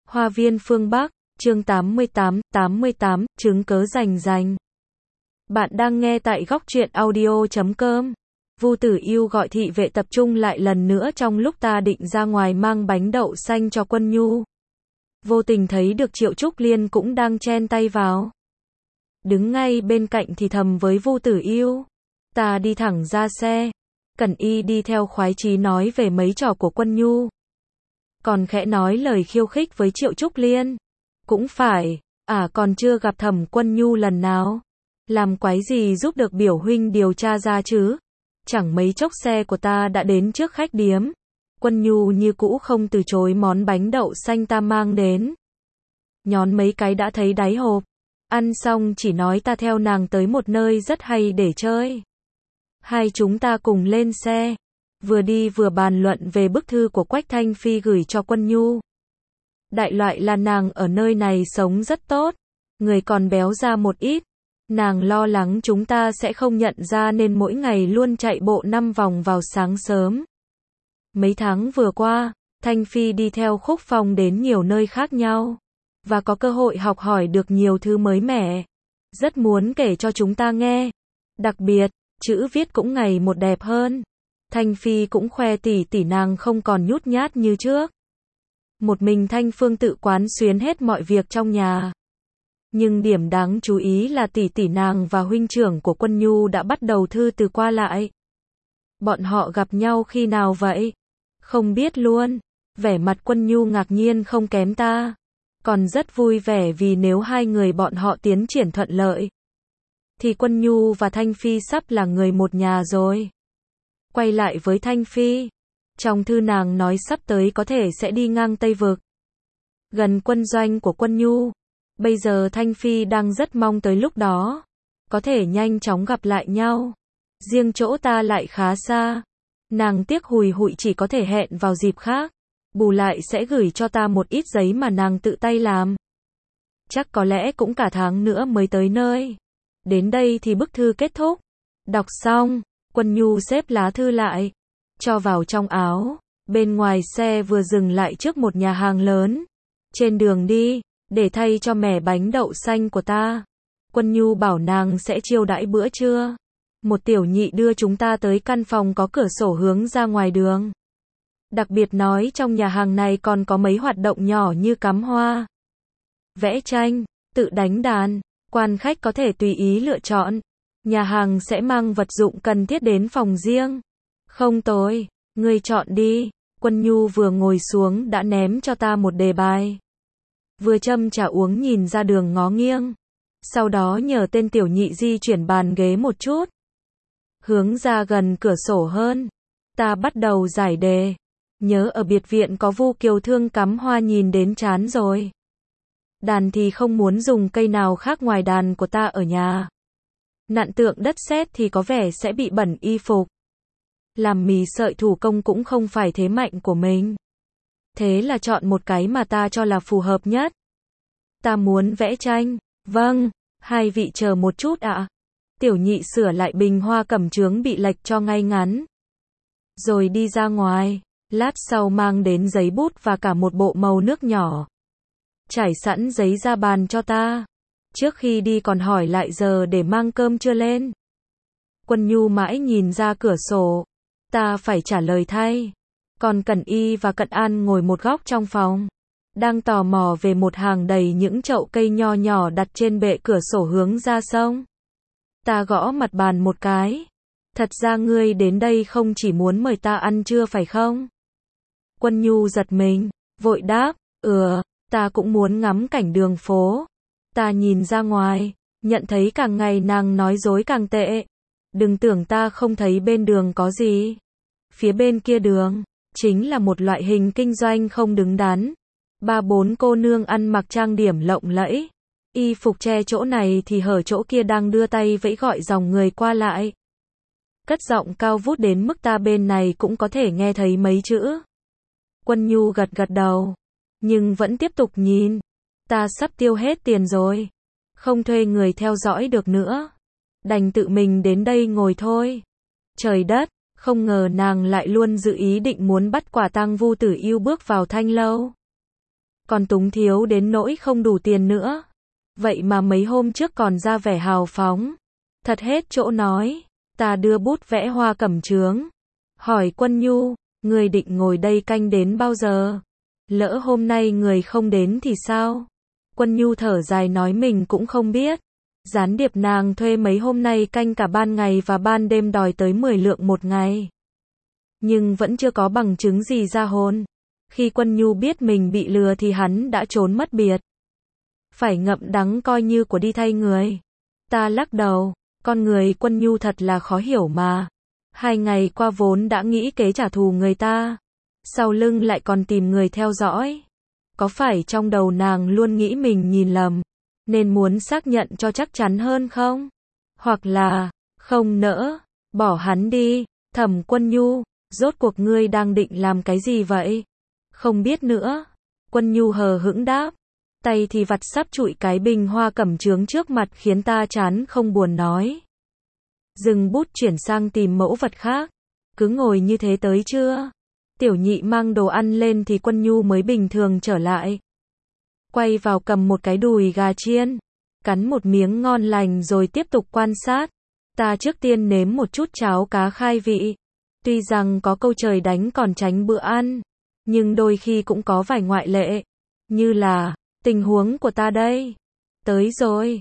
Hoa viên phương Bắc, chương 88, chứng cớ rành rành. Bạn đang nghe tại góc truyện audio.com. Vu Tử Yêu gọi thị vệ tập trung lại lần nữa trong lúc ta định ra ngoài mang bánh đậu xanh cho Quân Nhu. Vô tình thấy được Triệu Trúc Liên cũng đang chen tay vào. Đứng ngay bên cạnh thì thầm với Vu Tử Yêu. Ta đi thẳng ra xe. Cẩn Y đi theo khoái chí nói về mấy trò của Quân Nhu. Còn khẽ nói lời khiêu khích với Triệu Trúc Liên. Cũng phải, còn chưa gặp Thẩm Quân Nhu lần nào. Làm quái gì giúp được biểu huynh điều tra ra chứ? Chẳng mấy chốc xe của ta đã đến trước khách điếm. Quân Nhu như cũ không từ chối món bánh đậu xanh ta mang đến. Nhón mấy cái đã thấy đáy hộp. Ăn xong chỉ nói ta theo nàng tới một nơi rất hay để chơi. Hai chúng ta cùng lên xe. Vừa đi vừa bàn luận về bức thư của Quách Thanh Phi gửi cho Quân Nhu. Đại loại là nàng ở nơi này sống rất tốt. Người còn béo ra một ít. Nàng lo lắng chúng ta sẽ không nhận ra nên mỗi ngày luôn chạy bộ 5 vòng vào sáng sớm. Mấy tháng vừa qua, Thanh Phi đi theo Khúc Phong đến nhiều nơi khác nhau. Và có cơ hội học hỏi được nhiều thứ mới mẻ. Rất muốn kể cho chúng ta nghe. Đặc biệt, chữ viết cũng ngày một đẹp hơn. Thanh Phi cũng khoe tỷ tỷ nàng không còn nhút nhát như trước. Một mình Thanh Phương tự quán xuyến hết mọi việc trong nhà. Nhưng điểm đáng chú ý là tỷ tỷ nàng và huynh trưởng của Quân Nhu đã bắt đầu thư từ qua lại. Bọn họ gặp nhau khi nào vậy? Không biết luôn. Vẻ mặt Quân Nhu ngạc nhiên không kém ta. Còn rất vui vẻ vì nếu hai người bọn họ tiến triển thuận lợi, thì Quân Nhu và Thanh Phi sắp là người một nhà rồi. Quay lại với Thanh Phi. Trong thư nàng nói sắp tới có thể sẽ đi ngang Tây Vực. Gần quân doanh của Quân Nhu. Bây giờ Thanh Phi đang rất mong tới lúc đó. Có thể nhanh chóng gặp lại nhau. Riêng chỗ ta lại khá xa. Nàng tiếc hùi hụi chỉ có thể hẹn vào dịp khác. Bù lại sẽ gửi cho ta một ít giấy mà nàng tự tay làm. Chắc có lẽ cũng cả tháng nữa mới tới nơi. Đến đây thì bức thư kết thúc. Đọc xong, Quân Nhu xếp lá thư lại, cho vào trong áo. Bên ngoài xe vừa dừng lại trước một nhà hàng lớn. Trên đường đi, để thay cho mẻ bánh đậu xanh của ta. Quân Nhu bảo nàng sẽ chiêu đãi bữa trưa. Một tiểu nhị đưa chúng ta tới căn phòng có cửa sổ hướng ra ngoài đường. Đặc biệt nói trong nhà hàng này còn có mấy hoạt động nhỏ như cắm hoa, vẽ tranh, tự đánh đàn. Quan khách có thể tùy ý lựa chọn. Nhà hàng sẽ mang vật dụng cần thiết đến phòng riêng. Không tồi, ngươi chọn đi. Quân Nhu vừa ngồi xuống đã ném cho ta một đề bài. Vừa châm trà uống nhìn ra đường ngó nghiêng. Sau đó nhờ tên tiểu nhị di chuyển bàn ghế một chút. Hướng ra gần cửa sổ hơn. Ta bắt đầu giải đề. Nhớ ở biệt viện có Vu Kiều Thương cắm hoa nhìn đến chán rồi. Đàn thì không muốn dùng cây nào khác ngoài đàn của ta ở nhà. Nặn tượng đất sét thì có vẻ sẽ bị bẩn y phục. Làm mì sợi thủ công cũng không phải thế mạnh của mình. Thế là chọn một cái mà ta cho là phù hợp nhất. Ta muốn vẽ tranh. Vâng, hai vị chờ một chút ạ. Tiểu nhị sửa lại bình hoa cẩm chướng bị lệch cho ngay ngắn. Rồi đi ra ngoài. Lát sau mang đến giấy bút và cả một bộ màu nước nhỏ. Trải sẵn giấy ra bàn cho ta. Trước khi đi còn hỏi lại giờ để mang cơm chưa lên. Quân Nhu mãi nhìn ra cửa sổ. Ta phải trả lời thay. Còn Cẩn Y và Cận An ngồi một góc trong phòng. Đang tò mò về một hàng đầy những chậu cây nho nhỏ đặt trên bệ cửa sổ hướng ra sông. Ta gõ mặt bàn một cái. Thật ra ngươi đến đây không chỉ muốn mời ta ăn trưa phải không? Quân Nhu giật mình, vội đáp, ta cũng muốn ngắm cảnh đường phố. Ta nhìn ra ngoài, nhận thấy càng ngày nàng nói dối càng tệ. Đừng tưởng ta không thấy bên đường có gì. Phía bên kia đường, chính là một loại hình kinh doanh không đứng đắn. 3-4 cô nương ăn mặc trang điểm lộng lẫy. Y phục che chỗ này thì hở chỗ kia đang đưa tay vẫy gọi dòng người qua lại. Cất giọng cao vút đến mức ta bên này cũng có thể nghe thấy mấy chữ. Quân Nhu gật gật đầu. Nhưng vẫn tiếp tục nhìn. Ta sắp tiêu hết tiền rồi. Không thuê người theo dõi được nữa. Đành tự mình đến đây ngồi thôi. Trời đất, không ngờ nàng lại luôn dự ý định muốn bắt quả tang Vu Tử Yêu bước vào Thanh lâu. còn túng thiếu đến nỗi không đủ tiền nữa. Vậy mà mấy hôm trước còn ra vẻ hào phóng. Thật hết chỗ nói. Ta đưa bút vẽ hoa cẩm chướng. Hỏi Quân Nhu, người định ngồi đây canh đến bao giờ? Lỡ hôm nay người không đến thì sao? Quân Nhu thở dài nói mình cũng không biết. Gián điệp nàng thuê mấy hôm nay canh cả ban ngày và ban đêm đòi tới 10 lượng một ngày. Nhưng vẫn chưa có bằng chứng gì ra hồn. Khi Quân Nhu biết mình bị lừa thì hắn đã trốn mất biệt. Phải ngậm đắng coi như của đi thay người. Ta lắc đầu, con người Quân Nhu thật là khó hiểu mà. 2 ngày qua vốn đã nghĩ kế trả thù người ta. Sau lưng lại còn tìm người theo dõi. Có phải trong đầu nàng luôn nghĩ mình nhìn lầm, nên muốn xác nhận cho chắc chắn hơn không? Hoặc là, không nỡ, bỏ hắn đi. Thẩm Quân Nhu, rốt cuộc ngươi đang định làm cái gì vậy? Không biết nữa. Quân Nhu hờ hững đáp. Tay thì vặt sắp trụi cái bình hoa cẩm chướng trước mặt khiến ta chán không buồn nói. Dừng bút chuyển sang tìm mẫu vật khác. Cứ ngồi như thế tới chưa? Tiểu Nhị mang đồ ăn lên thì Quân Nhu mới bình thường trở lại. Quay vào cầm một cái đùi gà chiên. Cắn một miếng ngon lành rồi tiếp tục quan sát. Ta trước tiên nếm một chút cháo cá khai vị. Tuy rằng có câu trời đánh còn tránh bữa ăn, nhưng đôi khi cũng có vài ngoại lệ. Như là, tình huống của ta đây. Tới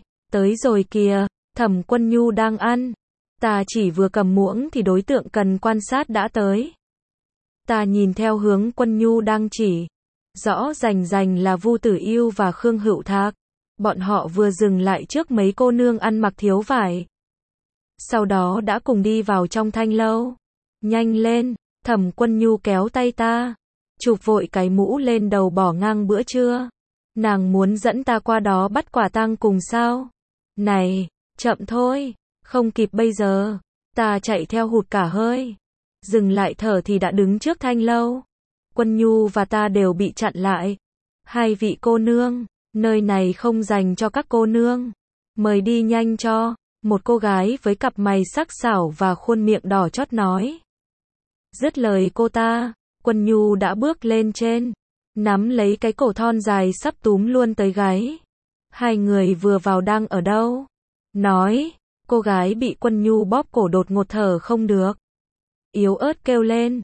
rồi kìa, Thẩm Quân Nhu đang ăn. Ta chỉ vừa cầm muỗng thì đối tượng cần quan sát đã tới. Ta nhìn theo hướng Quân Nhu đang chỉ. Rõ rành là Vu Tử Yêu và Khương Hữu Thạc. Bọn họ vừa dừng lại trước mấy cô nương ăn mặc thiếu vải. Sau đó đã cùng đi vào trong thanh lâu. Nhanh lên, Thẩm Quân Nhu kéo tay ta. Chụp vội cái mũ lên đầu bỏ ngang bữa trưa. Nàng muốn dẫn ta qua đó bắt quả tang cùng sao? Này, chậm thôi, không kịp bây giờ. Ta chạy theo hụt cả hơi. Dừng lại thở thì đã đứng trước thanh lâu. Quân Nhu và ta đều bị chặn lại. 2 vị cô nương, nơi này không dành cho các cô nương. Mời đi nhanh cho. Một cô gái với cặp mày sắc sảo và khuôn miệng đỏ chót nói. Dứt lời cô ta, Quân Nhu đã bước lên trên, nắm lấy cái cổ thon dài sắp túm luôn tới gáy. 2 người vừa vào đang ở đâu? Nói, cô gái bị Quân Nhu bóp cổ đột ngột thở không được. Yếu ớt kêu lên,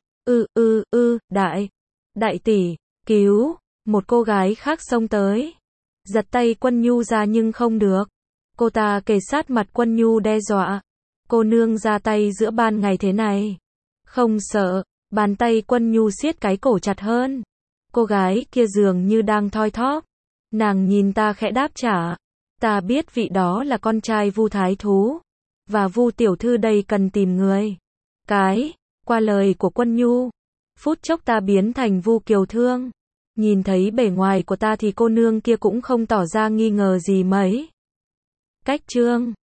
đại tỷ, cứu, một cô gái khác xông tới. Giật tay Quân Nhu ra nhưng không được. Cô ta kề sát mặt Quân Nhu đe dọa. Cô nương ra tay giữa ban ngày thế này. Không sợ, bàn tay Quân Nhu siết cái cổ chặt hơn. Cô gái kia dường như đang thoi thóp. Nàng nhìn ta khẽ đáp trả. Ta biết vị đó là con trai Vu Thái Thú. Và Vu tiểu thư đây cần tìm người. Qua lời của Quân Nhu, phút chốc ta biến thành Vu Kiều Thương. Nhìn thấy bề ngoài của ta thì cô nương kia cũng không tỏ ra nghi ngờ gì mấy. Cách chương